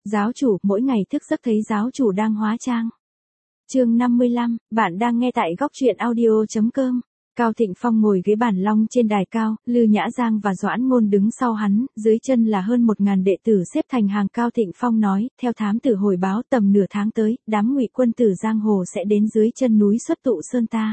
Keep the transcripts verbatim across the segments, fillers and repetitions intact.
Giáo chủ, mỗi ngày thức giấc thấy giáo chủ đang hóa trang. Chương năm mươi lăm, bạn đang nghe tại góc truyện audio chấm com. Cao Thịnh Phong ngồi ghế bản long trên đài cao, Lư Nhã Giang và Doãn Ngôn đứng sau hắn, dưới chân là hơn một ngàn đệ tử xếp thành hàng. Cao Thịnh Phong nói, theo thám tử hồi báo tầm nửa tháng tới, đám ngụy quân tử giang hồ sẽ đến dưới chân núi Xuất Tụ Sơn ta.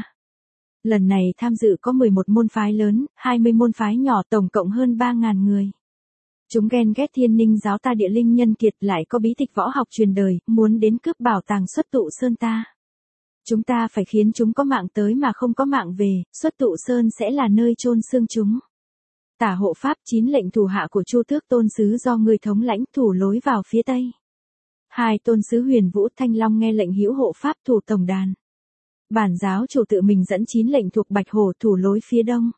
Lần này tham dự có mười một môn phái lớn, hai mươi môn phái nhỏ, tổng cộng hơn ba ngàn người. Chúng ghen ghét Thiên Ninh giáo ta địa linh nhân kiệt, lại có bí tịch võ học truyền đời, muốn đến cướp bảo tàng Xuất Tụ Sơn ta. Chúng ta phải khiến chúng có mạng tới mà không có mạng về, Xuất Tụ Sơn sẽ là nơi chôn xương chúng. Tả hộ pháp, chín lệnh thủ hạ của Chu Tước Tôn sứ do người thống lãnh, thủ lối vào phía tây. Hai tôn sứ Huyền Vũ Thanh Long nghe lệnh hữu hộ pháp thủ tổng đàn. Bản giáo chủ tự mình dẫn chín lệnh thuộc Bạch Hổ thủ lối phía đông.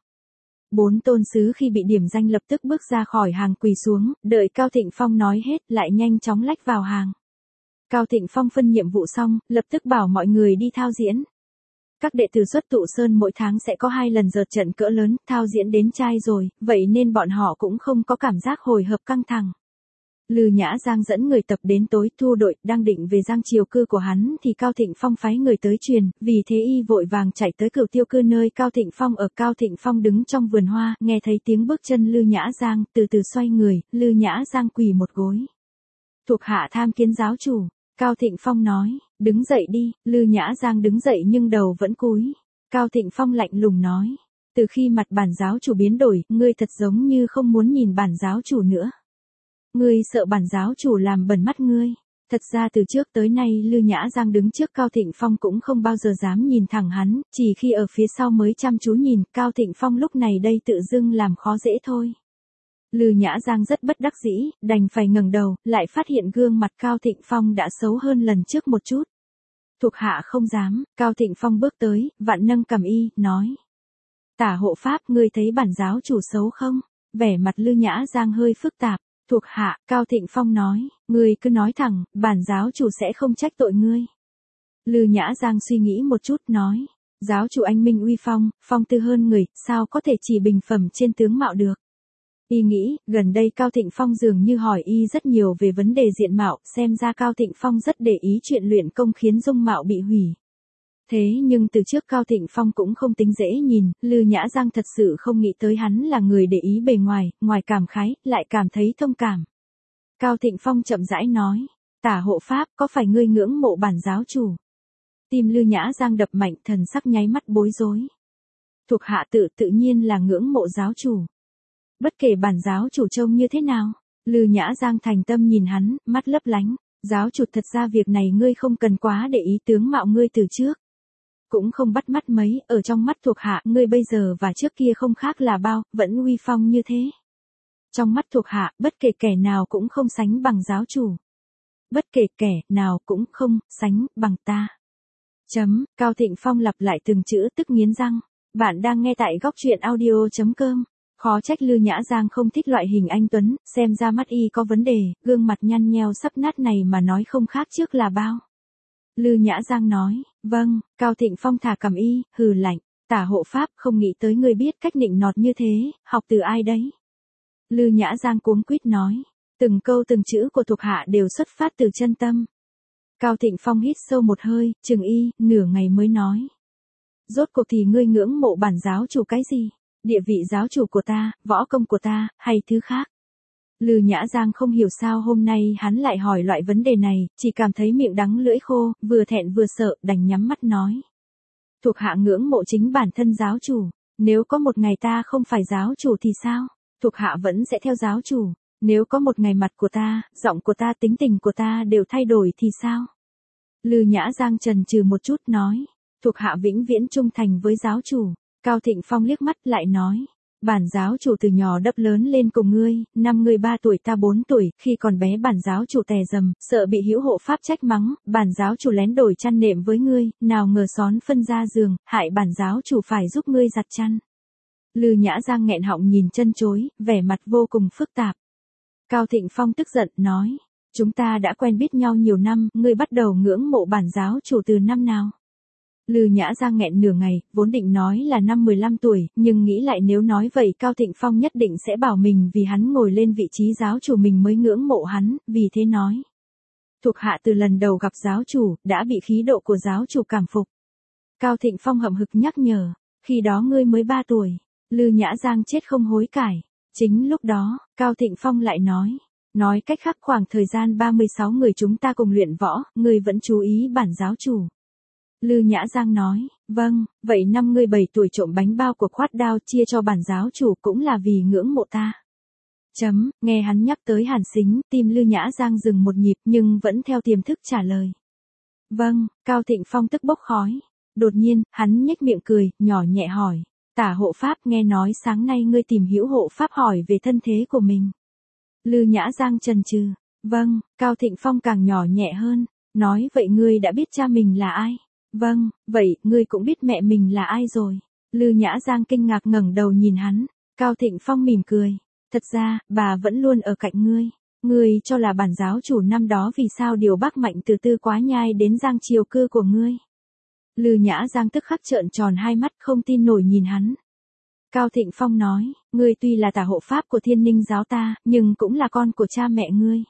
Bốn tôn sứ khi bị điểm danh lập tức bước ra khỏi hàng, quỳ xuống, đợi Cao Thịnh Phong nói hết lại nhanh chóng lách vào hàng. Cao Thịnh Phong phân nhiệm vụ xong, lập tức bảo mọi người đi thao diễn. Các đệ tử Xuất Tụ Sơn mỗi tháng sẽ có hai lần dợt trận cỡ lớn, thao diễn đến chai rồi, vậy nên bọn họ cũng không có cảm giác hồi hộp căng thẳng. Lư Nhã Giang dẫn người tập đến tối, thu đội, đang định về Giang Triều cư của hắn thì Cao Thịnh Phong phái người tới truyền, vì thế y vội vàng chạy tới Cửu Tiêu cư nơi Cao Thịnh Phong ở. Cao Thịnh Phong đứng trong vườn hoa, nghe thấy tiếng bước chân Lư Nhã Giang, từ từ xoay người, Lư Nhã Giang quỳ một gối. Thuộc hạ tham kiến giáo chủ. Cao Thịnh Phong nói, đứng dậy đi. Lư Nhã Giang đứng dậy nhưng đầu vẫn cúi. Cao Thịnh Phong lạnh lùng nói, từ khi mặt bản giáo chủ biến đổi, ngươi thật giống như không muốn nhìn bản giáo chủ nữa. Ngươi sợ bản giáo chủ làm bẩn mắt ngươi. Thật ra từ trước tới nay Lư Nhã Giang đứng trước Cao Thịnh Phong cũng không bao giờ dám nhìn thẳng hắn, chỉ khi ở phía sau mới chăm chú nhìn. Cao Thịnh Phong lúc này đây tự dưng làm khó dễ thôi. Lư Nhã Giang rất bất đắc dĩ, đành phải ngẩng đầu, lại phát hiện gương mặt Cao Thịnh Phong đã xấu hơn lần trước một chút. Thuộc hạ không dám. Cao Thịnh Phong bước tới, vạn nâng cầm y, nói. Tả hộ pháp, ngươi thấy bản giáo chủ xấu không? Vẻ mặt Lư Nhã Giang hơi phức tạp. Thuộc hạ, Cao Thịnh Phong nói, ngươi cứ nói thẳng, bản giáo chủ sẽ không trách tội ngươi. Lư Nhã Giang suy nghĩ một chút, nói. Giáo chủ anh minh uy phong, phong tư hơn người, sao có thể chỉ bình phẩm trên tướng mạo được. Y nghĩ, gần đây Cao Thịnh Phong dường như hỏi y rất nhiều về vấn đề diện mạo, xem ra Cao Thịnh Phong rất để ý chuyện luyện công khiến dung mạo bị hủy. Thế nhưng từ trước Cao Thịnh Phong cũng không tính dễ nhìn, Lư Nhã Giang thật sự không nghĩ tới hắn là người để ý bề ngoài, ngoài cảm khái, lại cảm thấy thông cảm. Cao Thịnh Phong chậm rãi nói, tả hộ pháp, có phải ngươi ngưỡng mộ bản giáo chủ? Tim Lư Nhã Giang đập mạnh, thần sắc nháy mắt bối rối. Thuộc hạ tự tự nhiên là ngưỡng mộ giáo chủ. Bất kể bản giáo chủ trông như thế nào, Lư Nhã Giang thành tâm nhìn hắn, mắt lấp lánh. Giáo chủ, thật ra việc này ngươi không cần quá để ý tướng mạo ngươi từ trước. Cũng không bắt mắt mấy, ở trong mắt thuộc hạ, ngươi bây giờ và trước kia không khác là bao, vẫn uy phong như thế. Trong mắt thuộc hạ, bất kể kẻ nào cũng không sánh bằng giáo chủ. Bất kể kẻ nào cũng không sánh bằng ta. Chấm, Cao Thịnh Phong lặp lại từng chữ tức nghiến răng. Bạn đang nghe tại góc truyện audio chấm com. Khó trách Lư Nhã Giang không thích loại hình anh tuấn, xem ra mắt y có vấn đề, gương mặt nhăn nheo sắp nát này mà nói không khác trước là bao. Lư Nhã Giang nói, vâng. Cao Thịnh Phong thả cầm y, hừ lạnh, tả hộ pháp, không nghĩ tới ngươi biết cách nịnh nọt như thế, học từ ai đấy? Lư Nhã Giang cuống quýt nói, từng câu từng chữ của thuộc hạ đều xuất phát từ chân tâm. Cao Thịnh Phong hít sâu một hơi, chừng y, nửa ngày mới nói. Rốt cuộc thì ngươi ngưỡng mộ bản giáo chủ cái gì? Địa vị giáo chủ của ta, võ công của ta, hay thứ khác? Lư Nhã Giang không hiểu sao hôm nay hắn lại hỏi loại vấn đề này, chỉ cảm thấy miệng đắng lưỡi khô, vừa thẹn vừa sợ, đành nhắm mắt nói. Thuộc hạ ngưỡng mộ chính bản thân giáo chủ, nếu có một ngày ta không phải giáo chủ thì sao? Thuộc hạ vẫn sẽ theo giáo chủ, nếu có một ngày mặt của ta, giọng của ta, tính tình của ta đều thay đổi thì sao? Lư Nhã Giang chần chừ một chút nói, thuộc hạ vĩnh viễn trung thành với giáo chủ. Cao Thịnh Phong liếc mắt lại nói, bản giáo chủ từ nhỏ đắp lớn lên cùng ngươi, năm ngươi ba tuổi ta bốn tuổi, khi còn bé bản giáo chủ tè dầm, sợ bị hữu hộ pháp trách mắng, bản giáo chủ lén đổi chăn nệm với ngươi, nào ngờ xón phân ra giường, hại bản giáo chủ phải giúp ngươi giặt chăn. Lư Nhã Giang nghẹn họng nhìn chân chối, vẻ mặt vô cùng phức tạp. Cao Thịnh Phong tức giận, nói, chúng ta đã quen biết nhau nhiều năm, ngươi bắt đầu ngưỡng mộ bản giáo chủ từ năm nào? Lư Nhã Giang nghẹn nửa ngày, vốn định nói là năm mười lăm tuổi, nhưng nghĩ lại nếu nói vậy Cao Thịnh Phong nhất định sẽ bảo mình vì hắn ngồi lên vị trí giáo chủ mình mới ngưỡng mộ hắn, vì thế nói. Thuộc hạ từ lần đầu gặp giáo chủ, đã bị khí độ của giáo chủ cảm phục. Cao Thịnh Phong hậm hực nhắc nhở, khi đó ngươi mới ba tuổi, Lư Nhã Giang chết không hối cải. Chính lúc đó, Cao Thịnh Phong lại nói, nói cách khác khoảng thời gian ba mươi sáu người chúng ta cùng luyện võ, ngươi vẫn chú ý bản giáo chủ. Lư Nhã Giang nói, vâng, vậy năm ngươi bảy tuổi trộm bánh bao của Khoát Đao chia cho bản giáo chủ cũng là vì ngưỡng mộ ta. Chấm, nghe hắn nhắc tới Hàn Sính, tim Lư Nhã Giang dừng một nhịp nhưng vẫn theo tiềm thức trả lời. Vâng, Cao Thịnh Phong tức bốc khói. Đột nhiên, hắn nhếch miệng cười, nhỏ nhẹ hỏi, Tả hộ pháp nghe nói sáng nay ngươi tìm hiểu hộ pháp hỏi về thân thế của mình. Lư Nhã Giang chần chừ, vâng, Cao Thịnh Phong càng nhỏ nhẹ hơn, nói vậy ngươi đã biết cha mình là ai? Vâng, vậy, ngươi cũng biết mẹ mình là ai rồi? Lư Nhã Giang kinh ngạc ngẩng đầu nhìn hắn, Cao Thịnh Phong mỉm cười, thật ra, bà vẫn luôn ở cạnh ngươi. Ngươi cho là bản giáo chủ năm đó vì sao điều Bắc Mạnh từ Tư Quá Nhai đến Giang Triều cư của ngươi? Lư Nhã Giang tức khắc trợn tròn hai mắt không tin nổi nhìn hắn. Cao Thịnh Phong nói, ngươi tuy là tả hộ pháp của Thiên Ninh giáo ta, nhưng cũng là con của cha mẹ ngươi.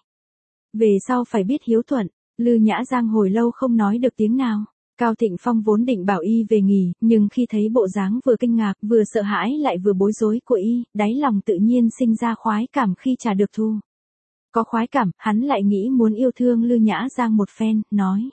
Về sau phải biết hiếu thuận. Lư Nhã Giang hồi lâu không nói được tiếng nào. Cao Thịnh Phong vốn định bảo y về nghỉ, nhưng khi thấy bộ dáng vừa kinh ngạc, vừa sợ hãi lại vừa bối rối của y, đáy lòng tự nhiên sinh ra khoái cảm khi trả được thù. Có khoái cảm, hắn lại nghĩ muốn yêu thương Lư Nhã Giang một phen, nói.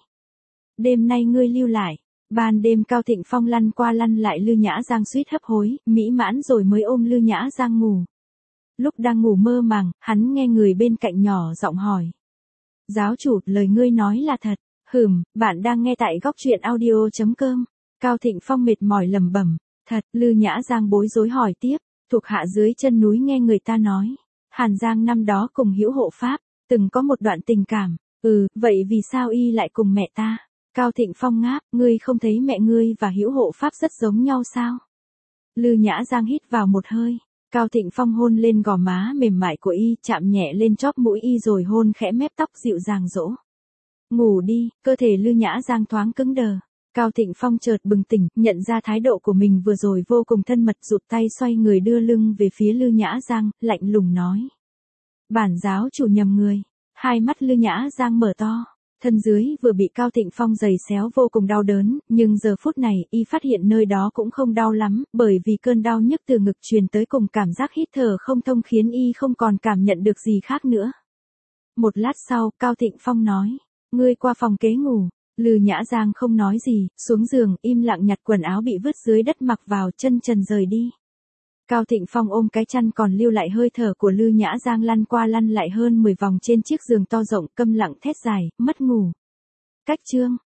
Đêm nay ngươi lưu lại. Ban đêm Cao Thịnh Phong lăn qua lăn lại Lư Nhã Giang suýt hấp hối, mỹ mãn rồi mới ôm Lư Nhã Giang ngủ. Lúc đang ngủ mơ màng, hắn nghe người bên cạnh nhỏ giọng hỏi. Giáo chủ, lời ngươi nói là thật. Hừm, bạn đang nghe tại góc truyện audio chấm com. Cao Thịnh Phong mệt mỏi lẩm bẩm. Thật, Lư Nhã Giang bối rối hỏi tiếp. Thuộc hạ dưới chân núi nghe người ta nói. Hàn Giang năm đó cùng Hữu hộ pháp, từng có một đoạn tình cảm. Ừ, vậy vì sao y lại cùng mẹ ta? Cao Thịnh Phong ngáp, ngươi không thấy mẹ ngươi và Hữu hộ pháp rất giống nhau sao? Lư Nhã Giang hít vào một hơi. Cao Thịnh Phong hôn lên gò má mềm mại của y, chạm nhẹ lên chóp mũi y rồi hôn khẽ mép tóc dịu dàng dỗ. Ngủ đi, cơ thể Lư Nhã Giang thoáng cứng đờ. Cao Thịnh Phong chợt bừng tỉnh, nhận ra thái độ của mình vừa rồi vô cùng thân mật, rụt tay xoay người đưa lưng về phía Lư Nhã Giang, lạnh lùng nói. Bản giáo chủ nhầm người. Hai mắt Lư Nhã Giang mở to. Thân dưới vừa bị Cao Thịnh Phong giày xéo vô cùng đau đớn, nhưng giờ phút này y phát hiện nơi đó cũng không đau lắm, bởi vì cơn đau nhức từ ngực truyền tới cùng cảm giác hít thở không thông khiến y không còn cảm nhận được gì khác nữa. Một lát sau, Cao Thịnh Phong nói, ngươi qua phòng kế ngủ. Lư Nhã Giang không nói gì, xuống giường, im lặng nhặt quần áo bị vứt dưới đất mặc vào, chân trần rời đi. Cao Thịnh Phong ôm cái chăn còn lưu lại hơi thở của Lư Nhã Giang lăn qua lăn lại hơn mười vòng trên chiếc giường to rộng, câm lặng thét dài, mất ngủ. Cách chương